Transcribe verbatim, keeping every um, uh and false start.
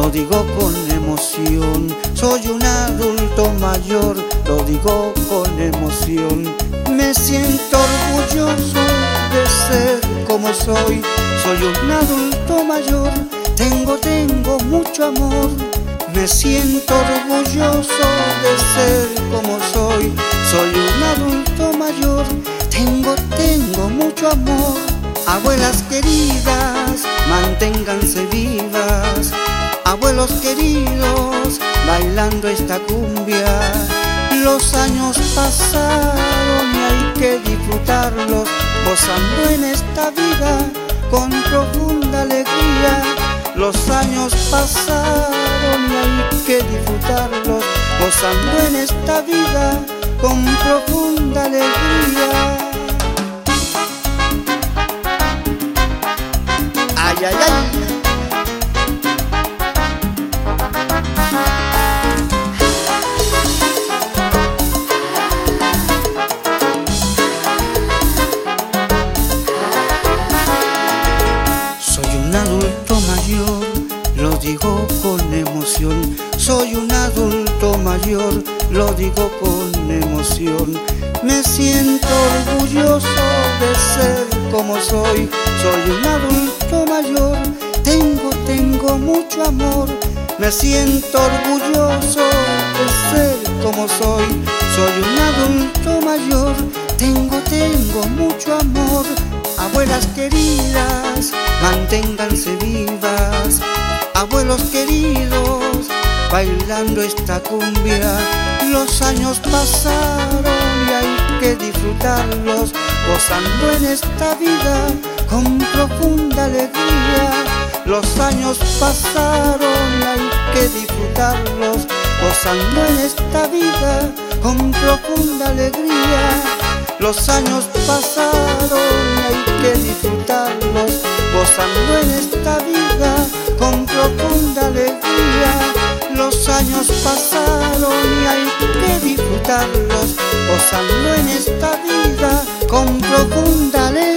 lo digo con emoción. Soy un adulto mayor, lo digo con emoción. Me siento orgulloso de ser como soy. Soy un adulto mayor, tengo, tengo mucho amor. Me siento orgulloso de ser como soy. Soy un adulto mayor, tengo, tengo mucho amor. Abuelas queridas, manténganse vivas. Abuelos queridos, bailando esta cumbia. Los años pasaron y hay que disfrutarlos, gozando en esta vida con profunda alegría. Los años pasaron y hay que disfrutarlos, gozando en esta vida con profunda alegría. Ay, ay, ay. Soy un adulto mayor, lo digo con emoción. Soy un adulto mayor, lo digo con emoción. Me siento orgulloso de ser como soy. Soy un adulto mayor, tengo, tengo mucho amor. Me siento orgulloso de ser como soy. Soy un adulto mayor, tengo, tengo mucho amor. Abuelas queridas, manténganse vivas. Abuelos queridos, bailando esta cumbia. Los años pasaron y hay que disfrutarlos, gozando en esta vida con profunda alegría. Los años pasaron y hay que disfrutarlos, gozando en esta vida con profunda alegría. Los años pasaron y hay que disfrutarlos, gozando en esta vida con profunda alegría. Los años pasaron y hay que disfrutarlos, gozando en esta vida con profunda alegría.